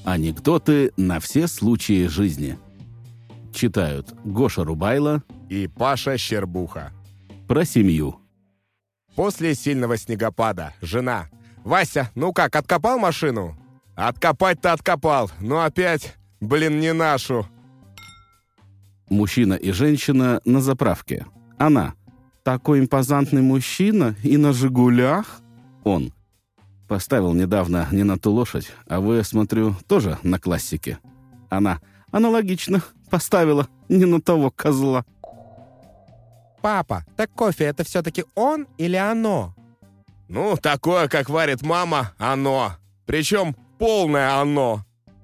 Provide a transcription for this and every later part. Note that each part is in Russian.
Анекдоты на все случаи жизни. Читают Гоша Рубайло и Паша Щербуха. Про семью. После сильного снегопада жена: «Вася, ну как, откопал машину?» «Откопать-то откопал, но опять, не нашу». Мужчина и женщина на заправке. Она: «Такой импозантный мужчина и на «Жигулях»?» Он: «Поставил недавно не на ту лошадь, а вы, смотрю, тоже на классике». Она: «Аналогично. Поставила не на того козла». «Папа, так кофе это все-таки он или оно?» «Ну, такое, как варит мама, оно. Причем полное оно».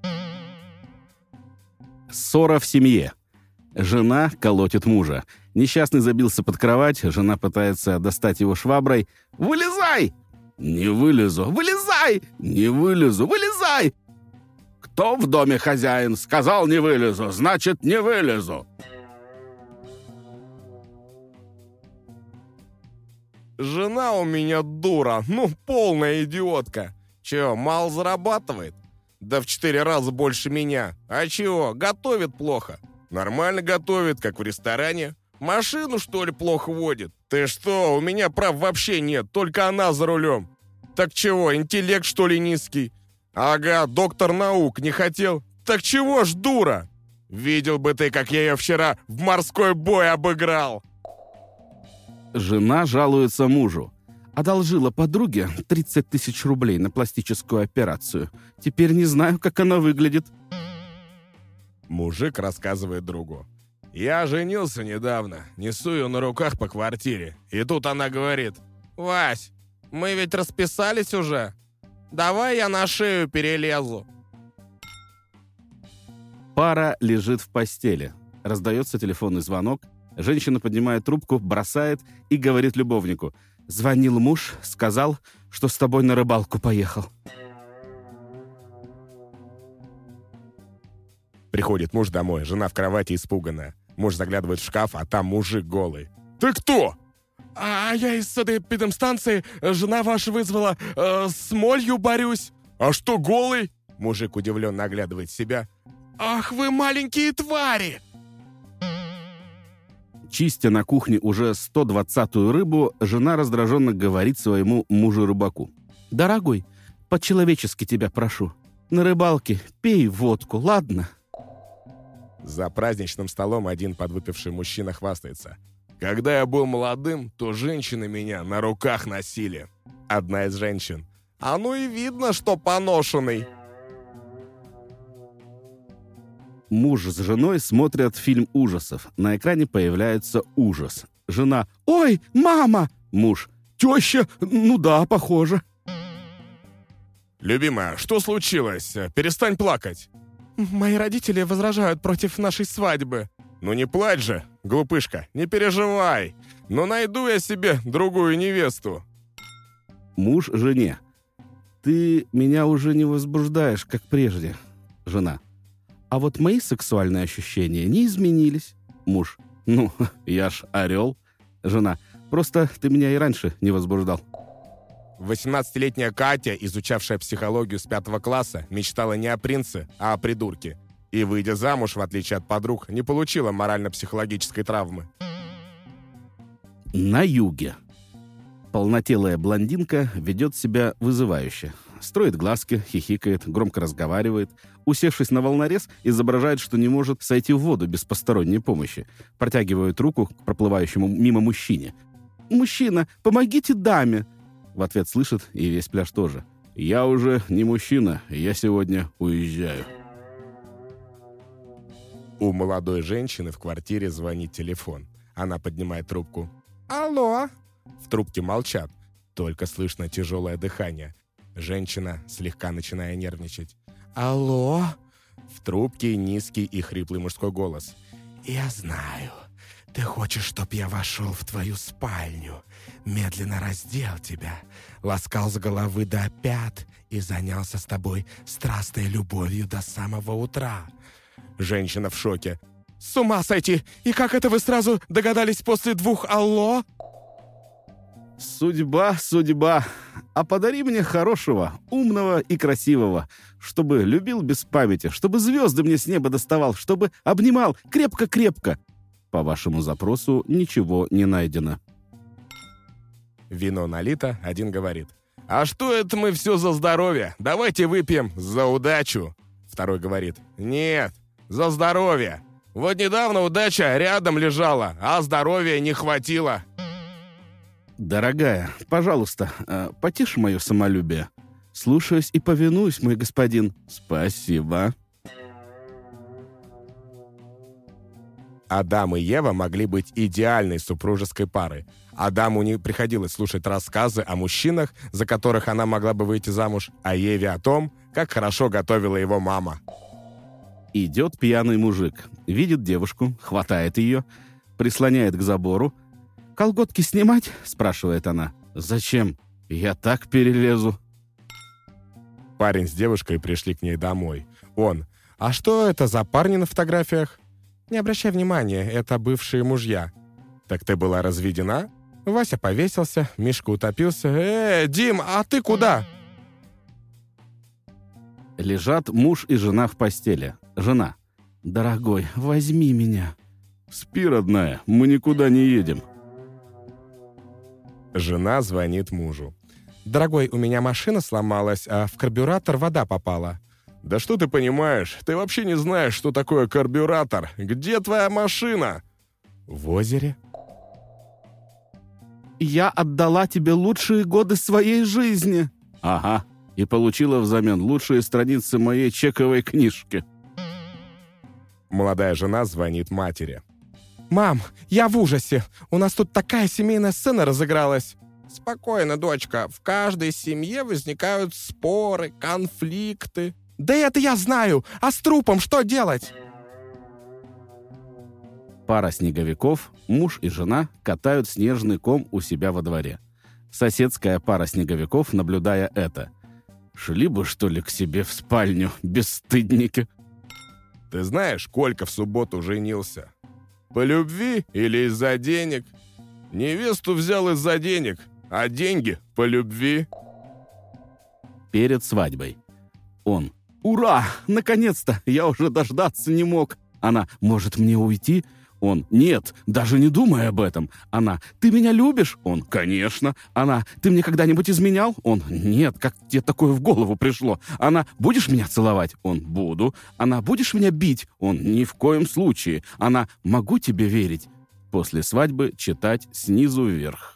Ссора в семье. Жена колотит мужа. Несчастный забился под кровать, жена пытается достать его шваброй. «Вылезай!» «Не вылезу!» «Вылезай!» «Не вылезу!» «Вылезай!» «Кто в доме хозяин? Сказал, не вылезу, значит, не вылезу!» «Жена у меня дура, полная идиотка. Чё, мало зарабатывает? Да в 4 раза больше меня. А чего, готовит плохо? Нормально готовит, как в ресторане. Машину, что ли, плохо водит? Ты что, у меня прав вообще нет, только она за рулем. Так чего, интеллект, что ли, низкий? Ага, доктор наук не хотел. Так чего ж дура? Видел бы ты, как я ее вчера в морской бой обыграл». Жена жалуется мужу. Одолжила подруге 30 тысяч рублей на пластическую операцию. Теперь не знаю, как она выглядит. Мужик рассказывает другу: «Я женился недавно, несу ее на руках по квартире. И тут она говорит: «Вась, мы ведь расписались уже. Давай я на шею перелезу». Пара лежит в постели. Раздается телефонный звонок. Женщина поднимает трубку, бросает и говорит любовнику: «Звонил муж, сказал, что с тобой на рыбалку поехал». Приходит муж домой, жена в кровати испуганная. Муж заглядывает в шкаф, а там мужик голый. «Ты кто?» «А я из этой педемстанции. Жена ваша вызвала. С молью борюсь». «А что, голый?» Мужик удивленно оглядывает себя. «Ах вы маленькие твари!» Чистя на кухне уже 120-ю рыбу, жена раздраженно говорит своему мужу-рыбаку: «Дорогой, по-человечески тебя прошу. На рыбалке пей водку, ладно?» За праздничным столом один подвыпивший мужчина хвастается: «Когда я был молодым, то женщины меня на руках носили». Одна из женщин: «А ну и видно, что поношенный». Муж с женой смотрят фильм ужасов. На экране появляется ужас. Жена: «Ой, мама!» Муж: «Теща, ну да, похоже». «Любимая, что случилось? Перестань плакать». «Мои родители возражают против нашей свадьбы». «Ну не плачь же, глупышка, не переживай. Но найду я себе другую невесту». Муж жене: «Ты меня уже не возбуждаешь, как прежде». Жена: «А вот мои сексуальные ощущения не изменились». Муж: «Ну, я ж орел». Жена: «Просто ты меня и раньше не возбуждал». 18-летняя Катя, изучавшая психологию с 5 класса, мечтала не о принце, а о придурке. И, выйдя замуж, в отличие от подруг, не получила морально-психологической травмы. На юге. Полнотелая блондинка ведет себя вызывающе. Строит глазки, хихикает, громко разговаривает. Усевшись на волнорез, изображает, что не может сойти в воду без посторонней помощи. Протягивает руку к проплывающему мимо мужчине. «Мужчина, помогите даме!» В ответ слышит и весь пляж тоже: «Я уже не мужчина, я сегодня уезжаю». У молодой женщины в квартире звонит телефон. Она поднимает трубку. «Алло?» В трубке молчат, только слышно тяжелое дыхание. Женщина, слегка начиная нервничать. «Алло?» В трубке низкий и хриплый мужской голос. «Я знаю. Ты хочешь, чтоб я вошел в твою спальню, медленно раздел тебя, ласкал с головы до пят и занялся с тобой страстной любовью до самого утра». Женщина в шоке. «С ума сойти! И как это вы сразу догадались после 2 алло?» Судьба, судьба. А подари мне хорошего, умного и красивого, чтобы любил без памяти, чтобы звезды мне с неба доставал, чтобы обнимал крепко-крепко. По вашему запросу ничего не найдено. Вино налито, один говорит: «А что это мы все за здоровье? Давайте выпьем за удачу». Второй говорит: «Нет, за здоровье. Вот недавно удача рядом лежала, а здоровья не хватило». Дорогая, пожалуйста, потише мое самолюбие. Слушаюсь и повинуюсь, мой господин. Спасибо. Адам и Ева могли быть идеальной супружеской парой. Адаму не приходилось слушать рассказы о мужчинах, за которых она могла бы выйти замуж, а Еве о том, как хорошо готовила его мама. Идет пьяный мужик, видит девушку, хватает ее, прислоняет к забору. «Колготки снимать?» — спрашивает она. «Зачем? Я так перелезу». Парень с девушкой пришли к ней домой. Он: «А что это за парни на фотографиях?» «Не обращай внимания, это бывшие мужья». «Так ты была разведена?» Вася повесился, Мишка утопился. Дим, а ты куда?» Лежат муж и жена в постели. Жена: «Дорогой, возьми меня». «Спи, родная, мы никуда не едем». Жена звонит мужу. «Дорогой, у меня машина сломалась, а в карбюратор вода попала». «Да что ты понимаешь? Ты вообще не знаешь, что такое карбюратор. Где твоя машина?» «В озере». «Я отдала тебе лучшие годы своей жизни». «Ага, и получила взамен лучшие страницы моей чековой книжки». Молодая жена звонит матери. «Мам, я в ужасе. У нас тут такая семейная сцена разыгралась». «Спокойно, дочка. В каждой семье возникают споры, конфликты». «Да это я знаю. А с трупом что делать?» Пара снеговиков, муж и жена, катают снежный ком у себя во дворе. Соседская пара снеговиков, наблюдая это: «Шли бы, что ли, к себе в спальню, бесстыдники». «Ты знаешь, Колька в субботу женился? По любви или из-за денег? Невесту взял из-за денег, а деньги по любви». Перед свадьбой. Он: «Ура! Наконец-то! Я уже дождаться не мог». Она: «Может, мне уйти?» Он: «Нет, даже не думай об этом». Она: «Ты меня любишь?» Он: «Конечно». Она: «Ты мне когда-нибудь изменял?» Он: «Нет, как тебе такое в голову пришло?» Она: «Будешь меня целовать?» Он: «Буду». Она: «Будешь меня бить?» Он: «Ни в коем случае». Она: «Могу тебе верить?» После свадьбы читать снизу вверх.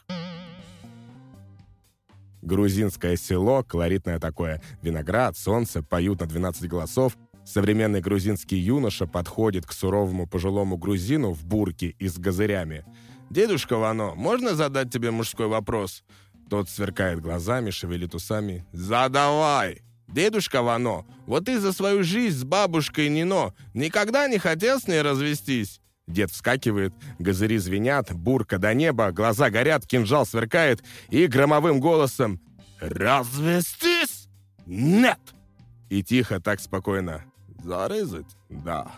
Грузинское село, колоритное такое, виноград, солнце, поют на 12 голосов. Современный грузинский юноша подходит к суровому пожилому грузину в бурке и с газырями. «Дедушка Вано, можно задать тебе мужской вопрос?» Тот сверкает глазами, шевелит усами. «Задавай!» «Дедушка Вано, вот ты за свою жизнь с бабушкой Нино никогда не хотел с ней развестись?» Дед вскакивает, газыри звенят, бурка до неба, глаза горят, кинжал сверкает и громовым голосом: «Развестись? Нет!» И тихо, так спокойно: «Зарезать? Да».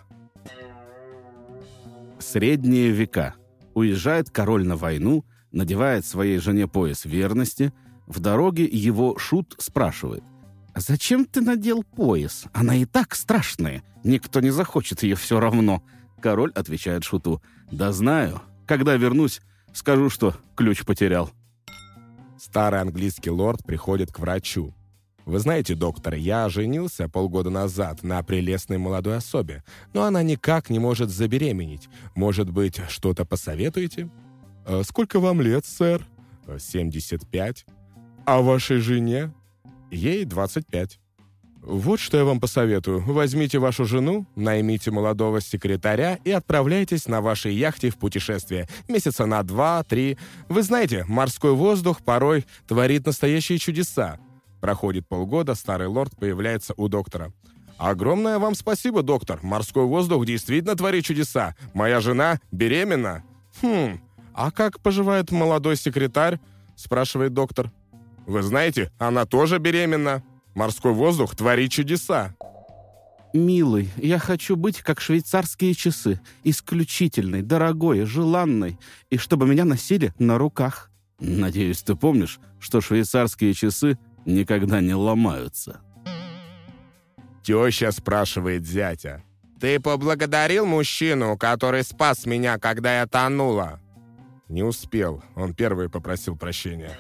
Средние века. Уезжает король на войну, надевает своей жене пояс верности. В дороге его шут спрашивает: «Зачем ты надел пояс? Она и так страшная. Никто не захочет ее все равно». Король отвечает шуту: «Да знаю. Когда вернусь, скажу, что ключ потерял». Старый английский лорд приходит к врачу. «Вы знаете, доктор, я женился полгода назад на прелестной молодой особе, но она никак не может забеременеть. Может быть, что-то посоветуете?» «Сколько вам лет, сэр?» 75. «А вашей жене?» «Ей 25. «Вот что я вам посоветую. Возьмите вашу жену, наймите молодого секретаря и отправляйтесь на вашей яхте в путешествие. Месяца на 2-3. Вы знаете, морской воздух порой творит настоящие чудеса». Проходит полгода, старый лорд появляется у доктора. «Огромное вам спасибо, доктор. Морской воздух действительно творит чудеса. Моя жена беременна». «А как поживает молодой секретарь?» спрашивает доктор. «Вы знаете, она тоже беременна. Морской воздух творит чудеса». «Милый, я хочу быть как швейцарские часы. Исключительной, дорогой, желанной. И чтобы меня носили на руках». Надеюсь, ты помнишь, что швейцарские часы никогда не ломаются. Теща спрашивает зятя. «Ты поблагодарил мужчину, который спас меня, когда я тонула?» Не успел, он первый попросил прощения.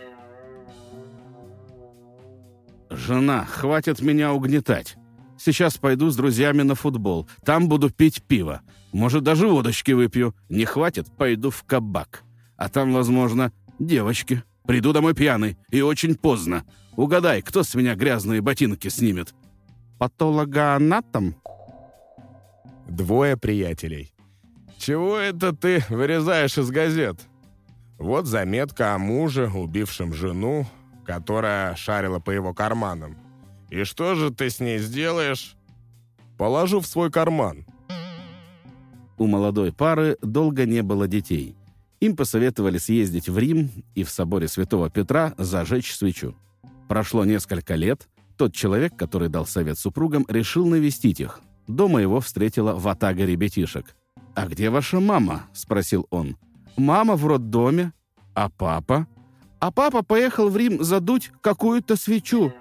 «Жена, хватит меня угнетать. Сейчас пойду с друзьями на футбол. Там буду пить пиво. Может, даже водочки выпью. Не хватит, пойду в кабак. А там, возможно, девочки. Приду домой пьяный и очень поздно. Угадай, кто с меня грязные ботинки снимет? Патологоанатом?» Двое приятелей. «Чего это ты вырезаешь из газет?» Вот заметка о муже, убившем жену, которая шарила по его карманам. «И что же ты с ней сделаешь?» «Положу в свой карман». У молодой пары долго не было детей. Им посоветовали съездить в Рим и в соборе Святого Петра зажечь свечу. Прошло несколько лет. Тот человек, который дал совет супругам, решил навестить их. Дома его встретила ватага ребятишек. «А где ваша мама?» — спросил он. «Мама в роддоме. А папа?» «А папа поехал в Рим задуть какую-то свечу».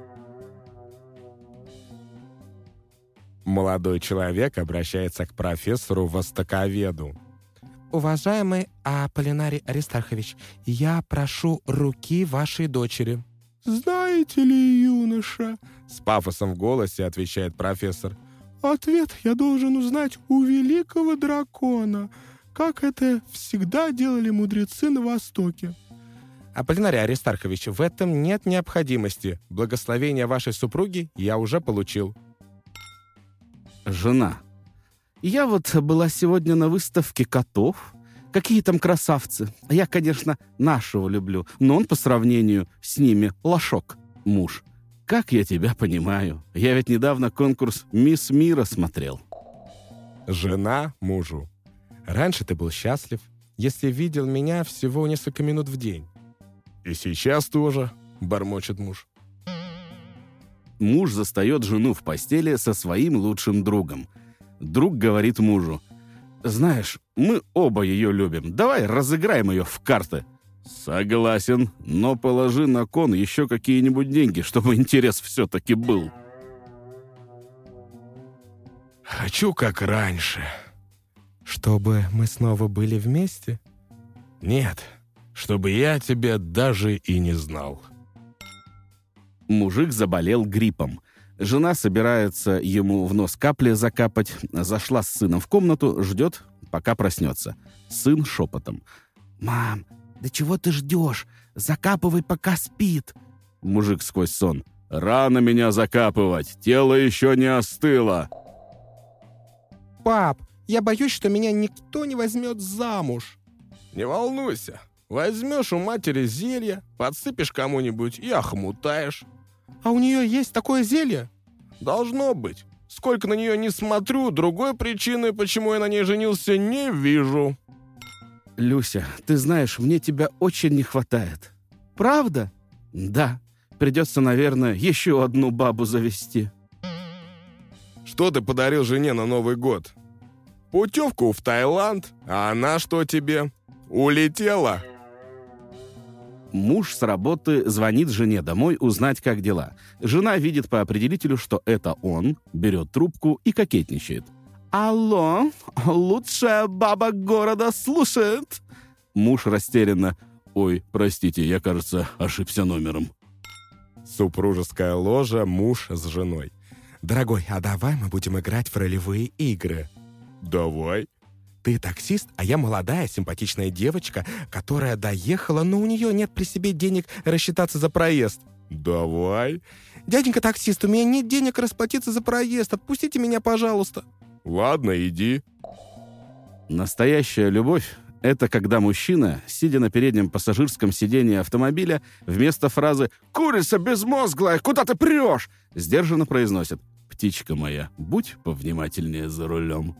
Молодой человек обращается к профессору-востоковеду. «Уважаемый Аполлинарий Аристархович, я прошу руки вашей дочери». «Знаете ли, юноша?» — с пафосом в голосе отвечает профессор. «Ответ я должен узнать у великого дракона, как это всегда делали мудрецы на Востоке». «Аполлинарий Аристархович, в этом нет необходимости. Благословение вашей супруги я уже получил». Жена. «Я вот была сегодня на выставке котов. Какие там красавцы. Я, конечно, нашего люблю, но он по сравнению с ними лошок». Муж. «Как я тебя понимаю. Я ведь недавно конкурс «Мисс Мира» смотрел». Жена мужу. «Раньше ты был счастлив, если видел меня всего несколько минут в день». «И сейчас тоже», — бормочет муж. Муж застает жену в постели со своим лучшим другом. Друг говорит мужу: «Знаешь, мы оба ее любим. Давай разыграем ее в карты». «Согласен, но положи на кон еще какие-нибудь деньги, чтобы интерес все-таки был». «Хочу как раньше». «Чтобы мы снова были вместе?» «Нет, чтобы я тебя даже и не знал». Мужик заболел гриппом. Жена собирается ему в нос капли закапать. Зашла с сыном в комнату, ждет, пока проснется. Сын шепотом: «Мам, да чего ты ждешь? Закапывай, пока спит». Мужик сквозь сон: «Рано меня закапывать, тело еще не остыло». «Пап, я боюсь, что меня никто не возьмет замуж». «Не волнуйся, возьмешь у матери зелье, подсыпешь кому-нибудь и охмутаешь». «А у нее есть такое зелье?» «Должно быть. Сколько на нее не смотрю, другой причины, почему я на ней женился, не вижу». «Люся, ты знаешь, мне тебя очень не хватает». «Правда?» «Да. Придется, наверное, еще одну бабу завести». «Что ты подарил жене на Новый год?» «Путевку в Таиланд, а она что тебе? Улетела?» Муж с работы звонит жене домой узнать, как дела. Жена видит по определителю, что это он, берет трубку и кокетничает. «Алло, лучшая баба города слушает». Муж растерянно: «Ой, простите, я, кажется, ошибся номером». Супружеская ложа, муж с женой. «Дорогой, а давай мы будем играть в ролевые игры?» «Давай». «Ты таксист, а я молодая, симпатичная девочка, которая доехала, но у нее нет при себе денег рассчитаться за проезд». «Давай». «Дяденька таксист, у меня нет денег расплатиться за проезд. Отпустите меня, пожалуйста». «Ладно, иди». Настоящая любовь — это когда мужчина, сидя на переднем пассажирском сидении автомобиля, вместо фразы «Курица безмозглая, куда ты прешь?» сдержанно произносит: «Птичка моя, будь повнимательнее за рулем».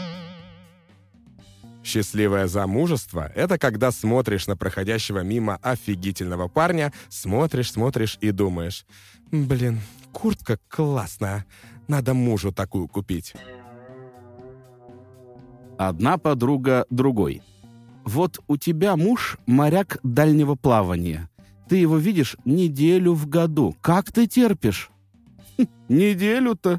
Счастливое замужество — это когда смотришь на проходящего мимо офигительного парня, смотришь и думаешь: «Блин, куртка классная, надо мужу такую купить». Одна подруга другой. Вот у тебя муж моряк дальнего плавания. Ты его видишь неделю в году. Как ты терпишь? Неделю-то.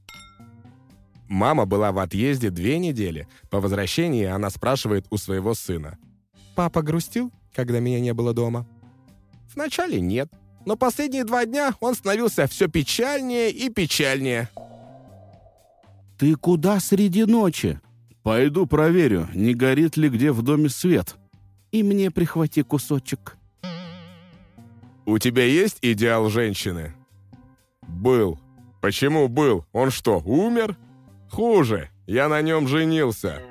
Мама была в отъезде 2 недели. По возвращении она спрашивает у своего сына. «Папа грустил, когда меня не было дома?» Вначале нет, но последние 2 дня он становился все печальнее и печальнее. Ты куда среди ночи? Пойду проверю, не горит ли где в доме свет. И мне прихвати кусочек. У тебя есть идеал женщины? Был. Почему был? Он что, умер? Хуже, я на нем женился.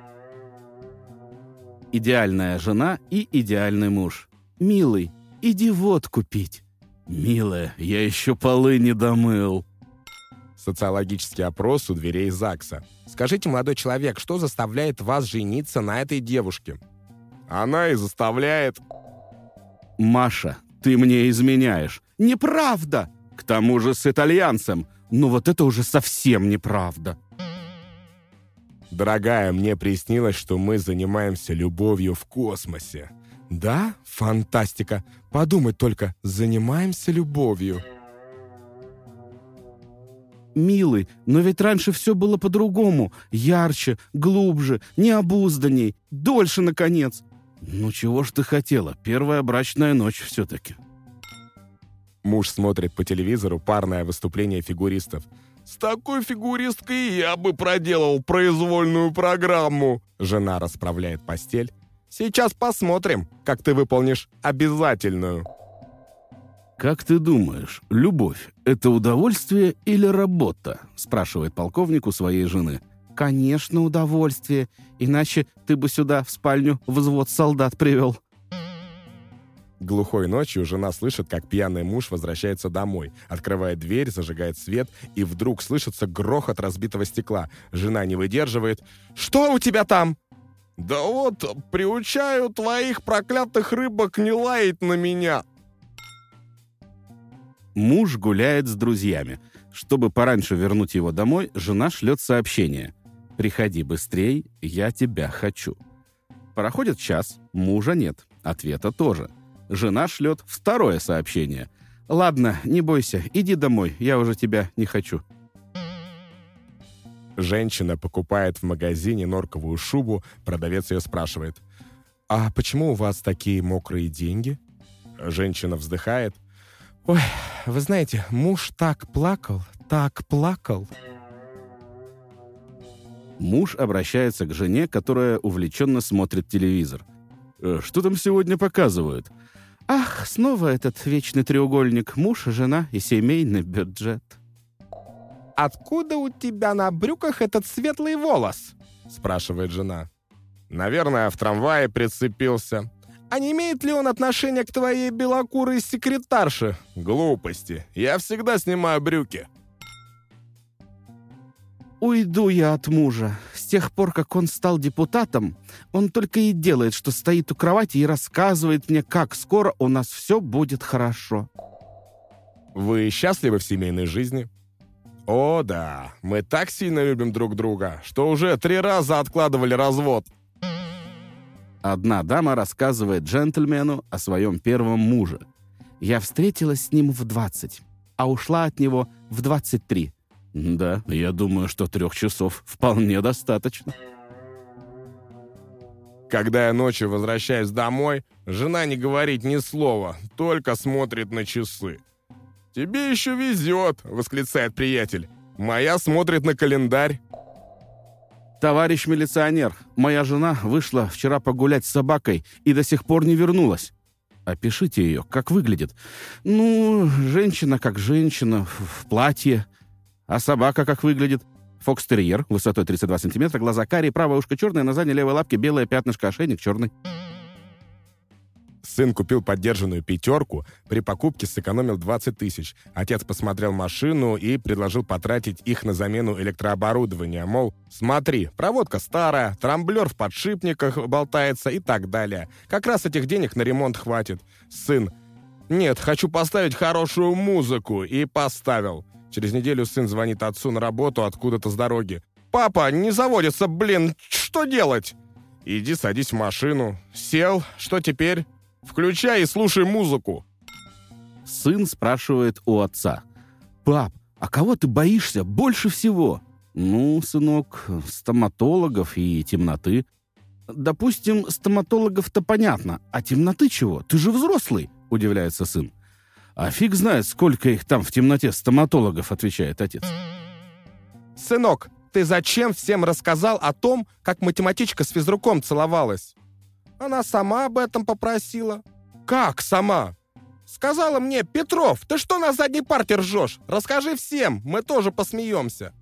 Идеальная жена и идеальный муж. Милый, иди водку пить. Милая, я еще полы не домыл. Социологический опрос у дверей ЗАГСа. Скажите, молодой человек, что заставляет вас жениться на этой девушке? Она и заставляет... Маша, ты мне изменяешь. Неправда! К тому же с итальянцем. Ну вот это уже совсем неправда. Дорогая, мне приснилось, что мы занимаемся любовью в космосе. Да? Фантастика. Подумать только, занимаемся любовью. Милый, но ведь раньше все было по-другому. Ярче, глубже, необузданней, дольше, наконец. Ну чего ж ты хотела? Первая брачная ночь все-таки. Муж смотрит по телевизору парное выступление фигуристов. «С такой фигуристкой я бы проделал произвольную программу!» Жена расправляет постель. «Сейчас посмотрим, как ты выполнишь обязательную!» «Как ты думаешь, любовь — это удовольствие или работа?» — спрашивает полковник у своей жены. «Конечно, удовольствие. Иначе ты бы сюда, в спальню, взвод солдат привел». Глухой ночью жена слышит, как пьяный муж возвращается домой, открывает дверь, зажигает свет, и вдруг слышится грохот разбитого стекла. Жена не выдерживает. «Что у тебя там?» «Да вот, приучаю твоих проклятых рыбок не лаять на меня». Муж гуляет с друзьями. Чтобы пораньше вернуть его домой, жена шлет сообщение. «Приходи быстрей, я тебя хочу». Проходит час, мужа нет, ответа тоже. Жена шлет второе сообщение. «Ладно, не бойся, иди домой, я уже тебя не хочу». Женщина покупает в магазине норковую шубу, продавец ее спрашивает. «А почему у вас такие мокрые деньги?» Женщина вздыхает. «Ой, вы знаете, муж так плакал, так плакал». Муж обращается к жене, которая увлеченно смотрит телевизор. «Что там сегодня показывают?» «Ах, снова этот вечный треугольник. Муж, жена и семейный бюджет». «Откуда у тебя на брюках этот светлый волос?» — спрашивает жена. «Наверное, в трамвае прицепился». «А не имеет ли он отношение к твоей белокурой секретарше?» «Глупости. Я всегда снимаю брюки». «Уйду я от мужа. С тех пор, как он стал депутатом, он только и делает, что стоит у кровати и рассказывает мне, как скоро у нас все будет хорошо». «Вы счастливы в семейной жизни?» «О, да. Мы так сильно любим друг друга, что уже 3 раза откладывали развод». Одна дама рассказывает джентльмену о своем первом муже. «Я встретилась с ним в 20, а ушла от него в 23. Да, я думаю, что 3 часов вполне достаточно». Когда я ночью возвращаюсь домой, жена не говорит ни слова, только смотрит на часы. «Тебе еще везет», — восклицает приятель. «Моя смотрит на календарь». «Товарищ милиционер, моя жена вышла вчера погулять с собакой и до сих пор не вернулась». «Опишите ее, как выглядит?» «Ну, женщина как женщина, в платье. А собака как выглядит?» «Фокстерьер, высотой 32 сантиметра, глаза карие, правое ушко черное, на задней левой лапке белое пятнышко, ошейник черный». Сын купил подержанную 5, при покупке сэкономил 20 тысяч. Отец посмотрел машину и предложил потратить их на замену электрооборудования. Мол, смотри, проводка старая, трамблер в подшипниках болтается и так далее. Как раз этих денег на ремонт хватит. Сын: «Нет, хочу поставить хорошую музыку». И поставил. Через неделю сын звонит отцу на работу откуда-то с дороги. «Папа, не заводится, блин, что делать?» Иди садись в машину. Сел, что теперь? Включай и слушай музыку. Сын спрашивает у отца. «Пап, а кого ты боишься больше всего?» «Ну, сынок, стоматологов и темноты». «Допустим, стоматологов-то понятно, а темноты чего? Ты же взрослый», — удивляется сын. «А фиг знает, сколько их там в темноте стоматологов», — отвечает отец. Сынок, ты зачем всем рассказал о том, как математичка с физруком целовалась? Она сама об этом попросила. Как сама? Сказала мне: Петров, ты что на задней парте ржешь? Расскажи всем, мы тоже посмеемся.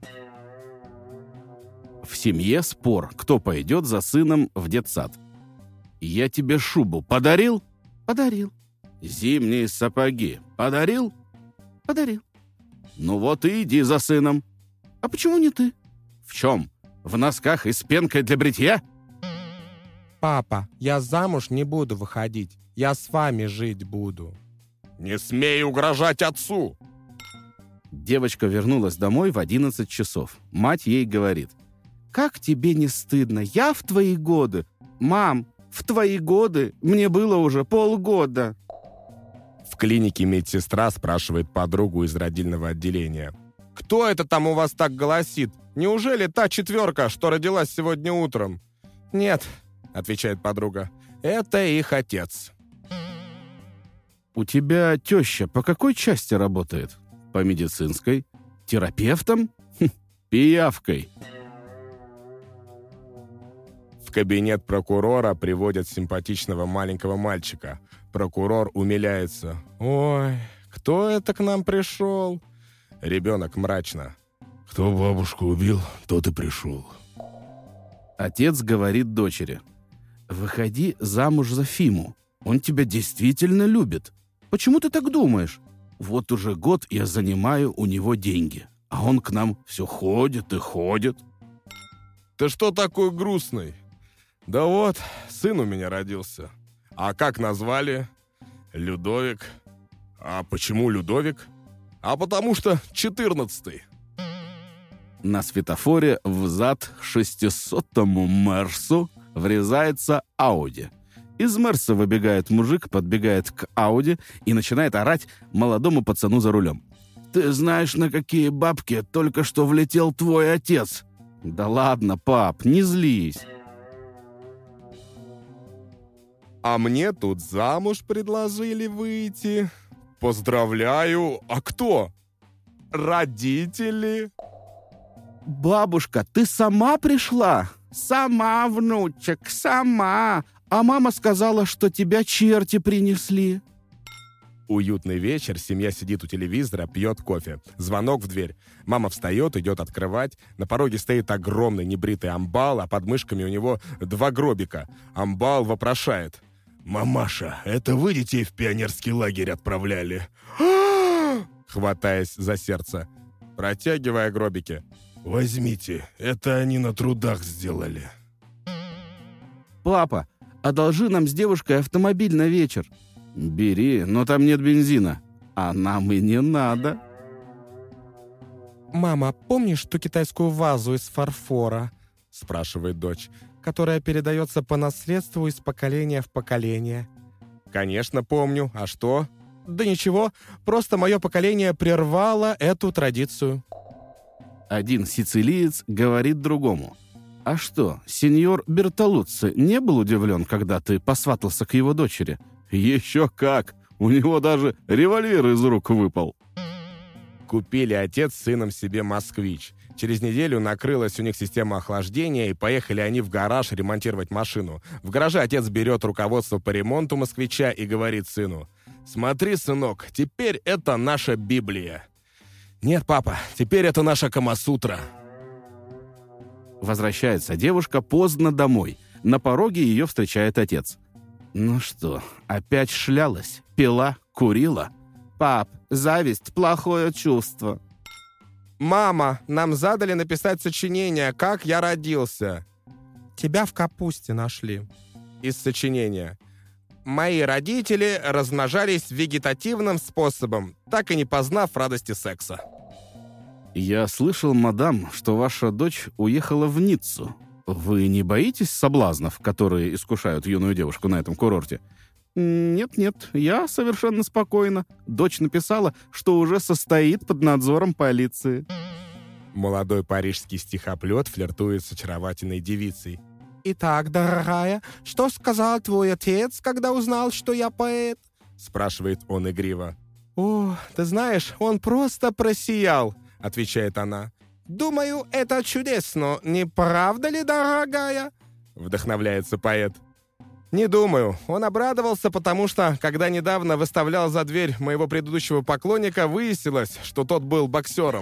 В семье спор, кто пойдет за сыном в детсад. «Я тебе шубу подарил?» «Подарил». «Зимние сапоги подарил?» «Подарил». «Ну вот и иди за сыном». «А почему не ты?» «В чем? В носках и с пенкой для бритья?» Папа, я замуж не буду выходить. Я с вами жить буду. Не смей угрожать отцу. Девочка вернулась домой в 11 часов. Мать ей говорит: «Как тебе не стыдно? Я в твои годы...» «Мам, в твои годы мне было уже полгода». В клинике медсестра спрашивает подругу из родильного отделения. «Кто это там у вас так голосит? Неужели та четверка, что родилась сегодня утром?» «Нет», — отвечает подруга, — «это их отец». «У тебя теща по какой части работает? По медицинской? Терапевтом? Пиявкой». В кабинет прокурора приводят симпатичного маленького мальчика. Прокурор умиляется. «Ой, кто это к нам пришел?» Ребенок мрачно. Кто бабушку убил, тот и пришел. Отец говорит дочери: «Выходи замуж за Фиму. Он тебя действительно любит. Почему ты так думаешь? Вот уже год я занимаю у него деньги, а он к нам все ходит и ходит». «Ты что такой грустный?» «Да вот, сын у меня родился». «А как назвали?» «Людовик». «А почему Людовик?» «А потому что 14-й». На светофоре взад 600-му Мерсу врезается Ауди. Из Мерса выбегает мужик, подбегает к Ауди и начинает орать молодому пацану за рулем. «Ты знаешь, на какие бабки только что влетел твой отец?» «Да ладно, пап, не злись». «А мне тут замуж предложили выйти. Поздравляю. А кто? Родители?» «Бабушка, ты сама пришла?» «Сама, внучек, сама. А мама сказала, что тебя черти принесли». Уютный вечер, семья сидит у телевизора, пьет кофе. Звонок в дверь. Мама встает, идет открывать. На пороге стоит огромный небритый амбал, а под мышками у него 2 гробика. Амбал вопрошает. Мамаша, это вы детей в пионерский лагерь отправляли? Хватаясь за сердце. Протягивая гробики. Возьмите, это они на трудах сделали. «Папа, одолжи нам с девушкой автомобиль на вечер». «Бери, но там нет бензина». «А нам и не надо». Мама, помнишь ту китайскую вазу из фарфора? Спрашивает дочь. Которая передается по наследству из поколения в поколение. Конечно, помню. А что? Да ничего, просто мое поколение прервало эту традицию. Один сицилиец говорит другому: «А что, сеньор Бертолуцци не был удивлен, когда ты посватался к его дочери?» «Еще как! У него даже револьвер из рук выпал». Купили отец с сыном себе «Москвич». Через неделю накрылась у них система охлаждения, и поехали они в гараж ремонтировать машину. В гараже отец берет руководство по ремонту «Москвича» и говорит сыну: «Смотри, сынок, теперь это наша Библия». «Нет, папа, теперь это наша Камасутра». Возвращается девушка поздно домой. На пороге ее встречает отец. «Ну что, опять шлялась? Пила? Курила?» «Пап, зависть — плохое чувство». «Мама, нам задали написать сочинение «Как я родился». Тебя в капусте нашли. Из сочинения. Мои родители размножались вегетативным способом, так и не познав радости секса. «Я слышал, мадам, что ваша дочь уехала в Ниццу. Вы не боитесь соблазнов, которые искушают юную девушку на этом курорте? Нет, я совершенно спокойна. Дочь написала, что уже состоит под надзором полиции. Молодой парижский стихоплет флиртует с очаровательной девицей. «Итак, дорогая, что сказал твой отец, когда узнал, что я поэт?» Спрашивает он игриво. «О, ты знаешь, он просто просиял», отвечает она. «Думаю, это чудесно, не правда ли, дорогая?» Вдохновляется поэт. «Не думаю. Он обрадовался, потому что, когда недавно выставлял за дверь моего предыдущего поклонника, выяснилось, что тот был боксером».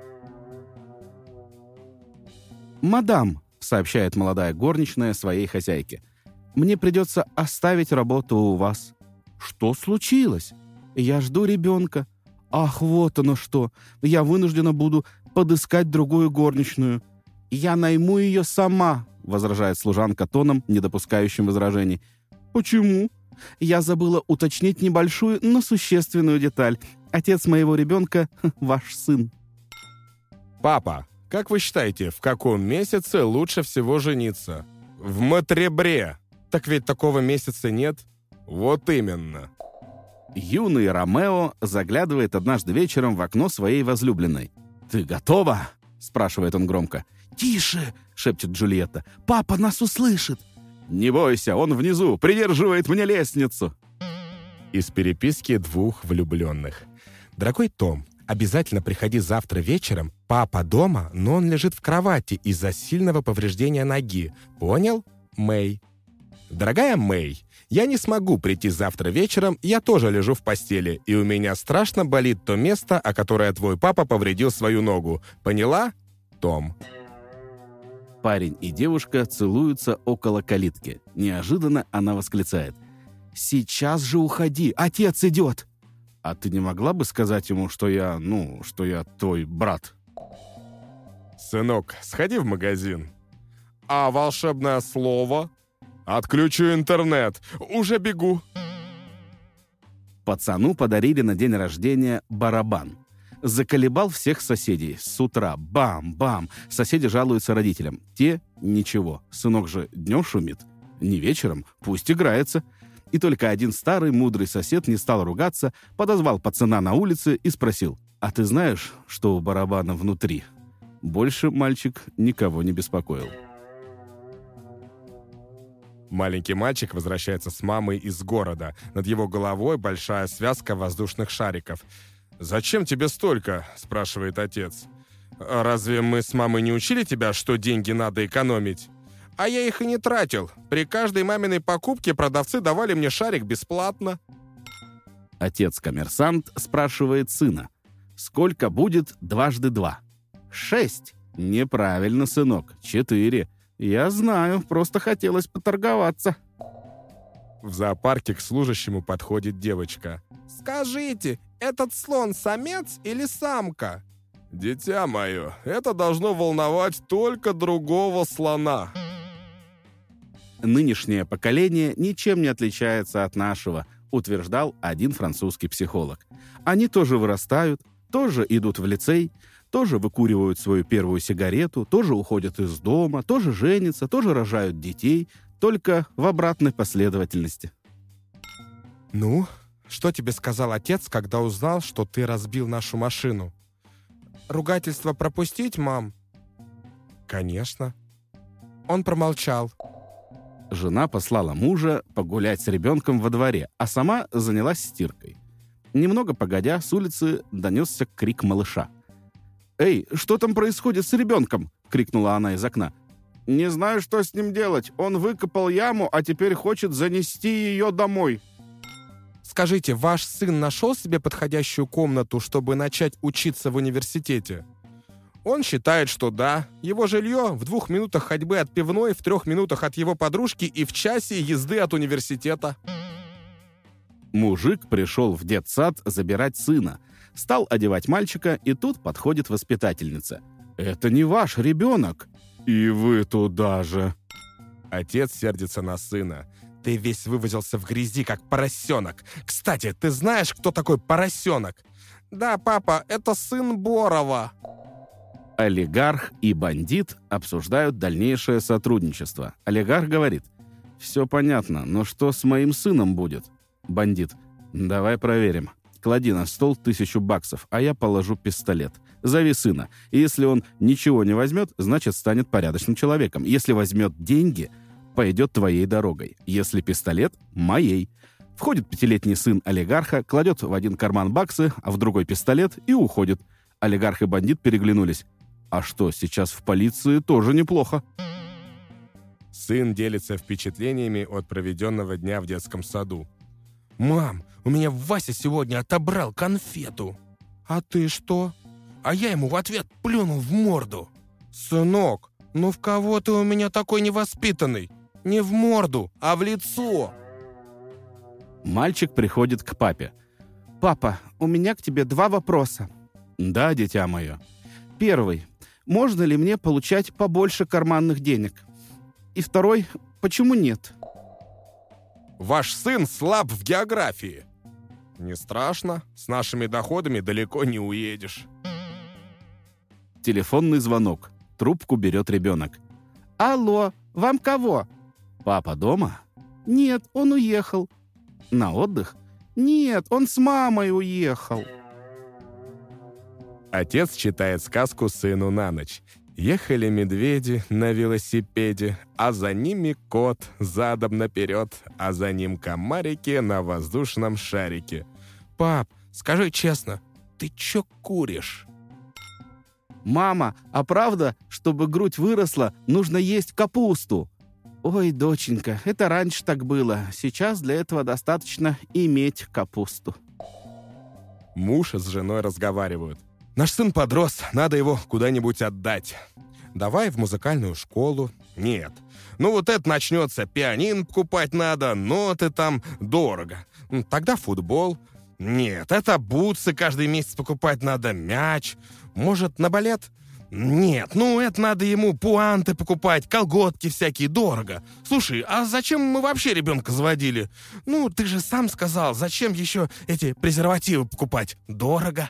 «Мадам», — сообщает молодая горничная своей хозяйке, «мне придется оставить работу у вас». «Что случилось?» «Я жду ребенка». «Ах, вот оно что! Я вынуждена буду подыскать другую горничную». «Я найму ее сама», — возражает служанка тоном, не допускающим возражений. «Почему?» «Я забыла уточнить небольшую, но существенную деталь. Отец моего ребенка — ваш сын». «Папа, как вы считаете, в каком месяце лучше всего жениться?» «В матребре». «Так ведь такого месяца нет». «Вот именно». Юный Ромео заглядывает однажды вечером в окно своей возлюбленной. «Ты готова?» — спрашивает он громко. «Тише!» — шепчет Джульетта. «Папа нас услышит!» «Не бойся, он внизу, придерживает мне лестницу!» Из переписки двух влюбленных. «Дорогой Том, обязательно приходи завтра вечером. Папа дома, но он лежит в кровати из-за сильного повреждения ноги. Понял? Мэй». «Дорогая Мэй, я не смогу прийти завтра вечером, я тоже лежу в постели, и у меня страшно болит то место, о которое твой папа повредил свою ногу. Поняла? Том». Парень и девушка целуются около калитки. Неожиданно она восклицает. «Сейчас же уходи, отец идет!» «А ты не могла бы сказать ему, что я твой брат?» «Сынок, сходи в магазин». «А волшебное слово?» «Отключу интернет. Уже бегу». Пацану подарили на день рождения барабан. Заколебал всех соседей. С утра бам-бам. Соседи жалуются родителям. Те — ничего. Сынок же днем шумит. Не вечером. Пусть играется. И только один старый мудрый сосед не стал ругаться, подозвал пацана на улице и спросил: «А ты знаешь, что у барабана внутри?» Больше мальчик никого не беспокоил. Маленький мальчик возвращается с мамой из города. Над его головой большая связка воздушных шариков. «Зачем тебе столько?» – спрашивает отец. «Разве мы с мамой не учили тебя, что деньги надо экономить?» «А я их и не тратил. При каждой маминой покупке продавцы давали мне шарик бесплатно». Отец-коммерсант спрашивает сына: «Сколько будет дважды два?» «6». «Неправильно, сынок. 4. Я знаю, просто хотелось поторговаться». В зоопарке к служащему подходит девочка. «Скажите, этот слон самец или самка?» «Дитя мое, это должно волновать только другого слона». «Нынешнее поколение ничем не отличается от нашего», утверждал один французский психолог. «Они тоже вырастают, тоже идут в лицей, тоже выкуривают свою первую сигарету, тоже уходят из дома, тоже женятся, тоже рожают детей, только в обратной последовательности». «Ну, что тебе сказал отец, когда узнал, что ты разбил нашу машину?» «Ругательство пропустить, мам?» «Конечно». Он промолчал. Жена послала мужа погулять с ребенком во дворе, а сама занялась стиркой. Немного погодя, с улицы донесся крик малыша. «Эй, что там происходит с ребенком?» — крикнула она из окна. «Не знаю, что с ним делать. Он выкопал яму, а теперь хочет занести ее домой». «Скажите, ваш сын нашел себе подходящую комнату, чтобы начать учиться в университете?» «Он считает, что да. Его жилье в 2 минутах ходьбы от пивной, в 3 минутах от его подружки и в часе езды от университета». Мужик пришел в детсад забирать сына. Стал одевать мальчика, и тут подходит воспитательница. «Это не ваш ребенок». «И вы туда же». Отец сердится на сына. «Ты весь вывозился в грязи, как поросенок. Кстати, ты знаешь, кто такой поросенок?» «Да, папа, это сын Борова». Олигарх и бандит обсуждают дальнейшее сотрудничество. Олигарх говорит: «Все понятно, но что с моим сыном будет?» Бандит: «Давай проверим. Клади на стол 1000 баксов, а я положу пистолет. Зови сына. И если он ничего не возьмет, значит, станет порядочным человеком. Если возьмет деньги, пойдет твоей дорогой. Если пистолет — моей». Входит 5-летний сын олигарха, кладет в один карман баксы, а в другой пистолет и уходит. Олигарх и бандит переглянулись. А что, сейчас в полиции тоже неплохо. Сын делится впечатлениями от проведенного дня в детском саду. «Мам, у меня Вася сегодня отобрал конфету». «А ты что?» «А я ему в ответ плюнул в морду». «Сынок, ну в кого ты у меня такой невоспитанный? Не в морду, а в лицо». Мальчик приходит к папе. «Папа, у меня к тебе 2 вопроса». «Да, дитя мое». Первый. Можно ли мне получать побольше карманных денег? И второй. Почему нет? «Ваш сын слаб в географии». «Не страшно, с нашими доходами далеко не уедешь». Телефонный звонок. Трубку берет ребенок. Алло, вам кого? «Папа дома?» Нет, он уехал. «На отдых?» Нет, он с мамой уехал». Отец читает сказку сыну на ночь. Ехали медведи на велосипеде, а за ними кот задом наперед, а за ним комарики на воздушном шарике. «Пап, скажи честно, ты чё куришь?» «Мама, а правда, чтобы грудь выросла, нужно есть капусту?» «Ой, доченька, это раньше так было. Сейчас для этого достаточно иметь капусту». Муж с женой разговаривают. «Наш сын подрос, надо его куда-нибудь отдать. Давай в музыкальную школу». «Нет. Ну вот это начнется, пианино покупать надо, ноты там дорого. Тогда футбол». «Нет, это бутсы каждый месяц покупать надо, мяч. Может, на балет?» «Нет, ну это надо ему пуанты покупать, колготки всякие, дорого. Слушай, а зачем мы вообще ребенка заводили? Ну, ты же сам сказал, зачем еще эти презервативы покупать? Дорого».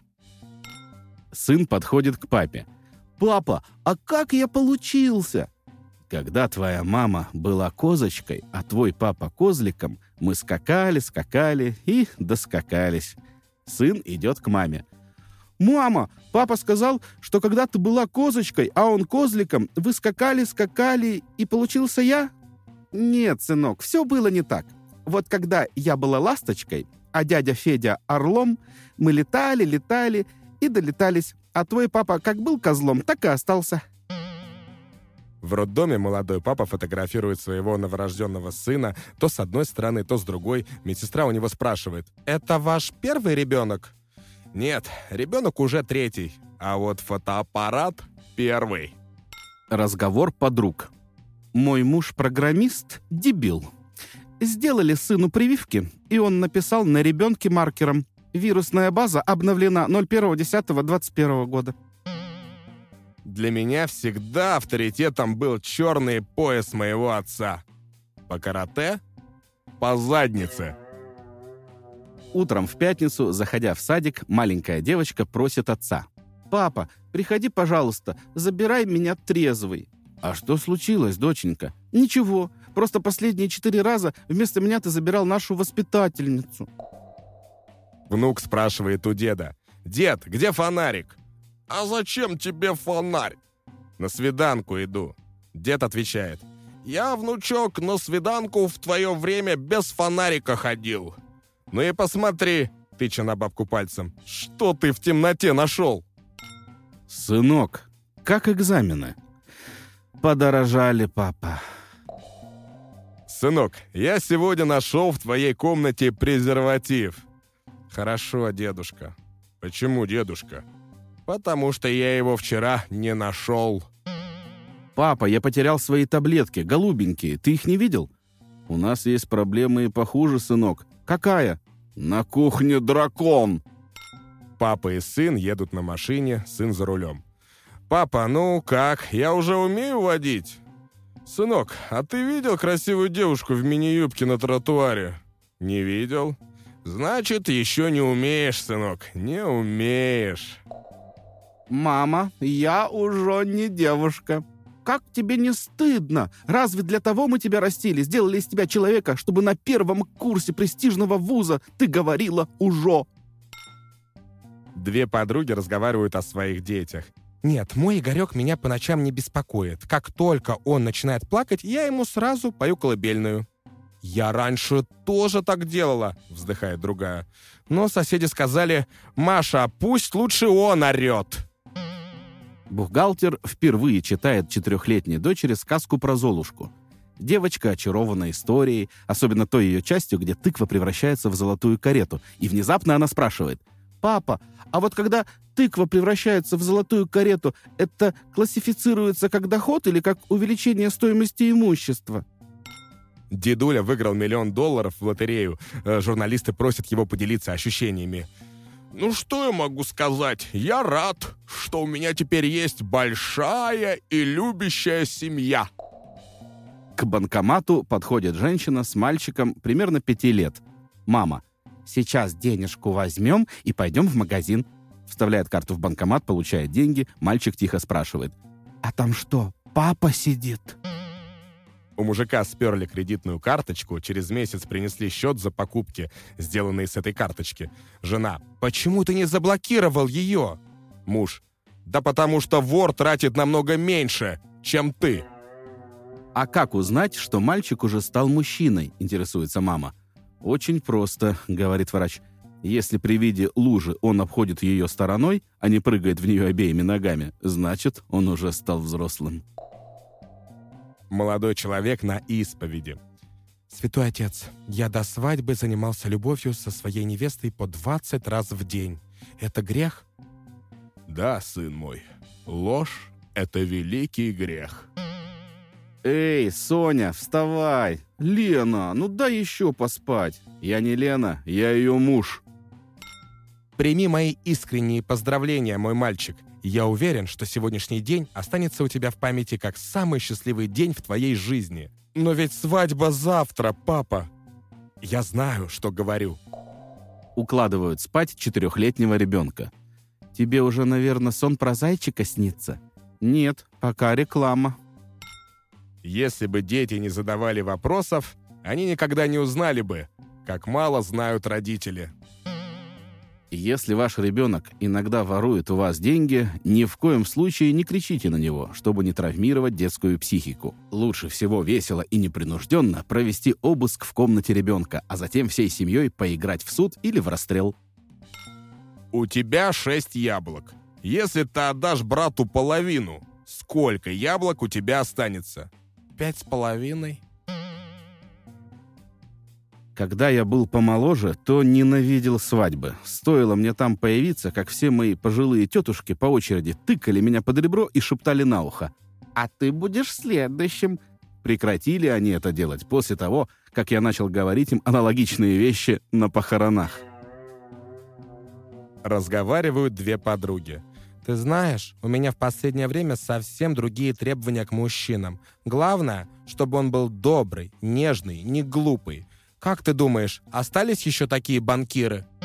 Сын подходит к папе. «Папа, а как я получился?» «Когда твоя мама была козочкой, а твой папа козликом, мы скакали и доскакались». Сын идет к маме. «Мама, папа сказал, что когда ты была козочкой, а он козликом, вы скакали, и получился я?» «Нет, сынок, все было не так. Вот когда я была ласточкой, а дядя Федя орлом, мы летали и долетались, а твой папа как был козлом, так и остался». В роддоме молодой папа фотографирует своего новорожденного сына то с одной стороны, то с другой. Медсестра у него спрашивает: «Это ваш первый ребенок?» «Нет, ребенок уже 3, а вот фотоаппарат 1». Разговор подруг. «Мой муж программист, дебил. Сделали сыну прививки, и он написал на ребенке маркером: вирусная база обновлена 01.10.21 года». Для меня всегда авторитетом был черный пояс моего отца. По карате? По заднице. Утром в пятницу, заходя в садик, маленькая девочка просит отца. «Папа, приходи, пожалуйста, забирай меня трезвый». «А что случилось, доченька?» «Ничего, просто последние 4 раза вместо меня ты забирал нашу воспитательницу». Внук спрашивает у деда: «Дед, где фонарик?» «А зачем тебе фонарь?» «На свиданку иду». Дед отвечает: «Я, внучок, на свиданку в твое время без фонарика ходил». «Ну и посмотри», тыча на бабку пальцем, «что ты в темноте нашел?» «Сынок, как экзамены?» «Подорожали, папа». «Сынок, я сегодня нашел в твоей комнате презерватив». «Хорошо, дедушка». «Почему, дедушка?» «Потому что я его вчера не нашел». «Папа, я потерял свои таблетки, голубенькие. Ты их не видел?» «У нас есть проблемы и похуже, сынок». «Какая?» «На кухне дракон». Папа и сын едут на машине, сын за рулем. «Папа, ну как, я уже умею водить?» «Сынок, а ты видел красивую девушку в мини-юбке на тротуаре?» «Не видел». «Значит, еще не умеешь, сынок, не умеешь». «Мама, я уже не девушка. Как тебе не стыдно? Разве для того мы тебя растили, сделали из тебя человека, чтобы на первом курсе престижного вуза ты говорила «ужо»?» Две подруги разговаривают о своих детях. Нет, мой Игорек меня по ночам не беспокоит. Как только он начинает плакать, я ему сразу пою колыбельную. «Я раньше тоже так делала», — вздыхает другая. Но соседи сказали: «Маша, пусть лучше он орет». Бухгалтер впервые читает 4-летней дочери сказку про Золушку. Девочка очарована историей, особенно той ее частью, где тыква превращается в золотую карету. И внезапно она спрашивает: «Папа, а вот когда тыква превращается в золотую карету, это классифицируется как доход или как увеличение стоимости имущества?» Дедуля выиграл $1 миллион в лотерею. Журналисты просят его поделиться ощущениями. «Ну что я могу сказать? Я рад, что у меня теперь есть большая и любящая семья». К банкомату подходит женщина с мальчиком примерно 5 лет. «Мама, сейчас денежку возьмем и пойдем в магазин». Вставляет карту в банкомат, получает деньги. Мальчик тихо спрашивает: «А там что, папа сидит?» У мужика сперли кредитную карточку, через месяц принесли счет за покупки, сделанные с этой карточки. Жена: «Почему ты не заблокировал ее?» Муж: «Да потому что вор тратит намного меньше, чем ты». «А как узнать, что мальчик уже стал мужчиной?» — интересуется мама. «Очень просто», — говорит врач. «Если при виде лужи он обходит ее стороной, а не прыгает в нее обеими ногами, значит, он уже стал взрослым». Молодой человек на исповеди. «Святой отец, я до свадьбы занимался любовью со своей невестой по 20 раз в день. Это грех?» «Да, сын мой, ложь — это великий грех». «Эй, Соня, вставай! Лена, ну дай еще поспать!» «Я не Лена, я ее муж». «Прими мои искренние поздравления, мой мальчик. Я уверен, что сегодняшний день останется у тебя в памяти как самый счастливый день в твоей жизни». «Но ведь свадьба завтра, папа». «Я знаю, что говорю». Укладывают спать 4-летнего ребенка. «Тебе уже, наверное, сон про зайчика снится?» «Нет, пока реклама». Если бы дети не задавали вопросов, они никогда не узнали бы, как мало знают родители. Если ваш ребенок иногда ворует у вас деньги, ни в коем случае не кричите на него, чтобы не травмировать детскую психику. Лучше всего весело и непринужденно провести обыск в комнате ребенка, а затем всей семьей поиграть в суд или в расстрел. У тебя 6 яблок. Если ты отдашь брату половину, сколько яблок у тебя останется? 5,5. Когда я был помоложе, то ненавидел свадьбы. Стоило мне там появиться, как все мои пожилые тетушки по очереди тыкали меня под ребро и шептали на ухо: «А ты будешь следующим». Прекратили они это делать после того, как я начал говорить им аналогичные вещи на похоронах. Разговаривают две подруги. Ты знаешь, у меня в последнее время совсем другие требования к мужчинам. Главное, чтобы он был добрый, нежный, не глупый. Как ты думаешь, остались еще такие банкиры?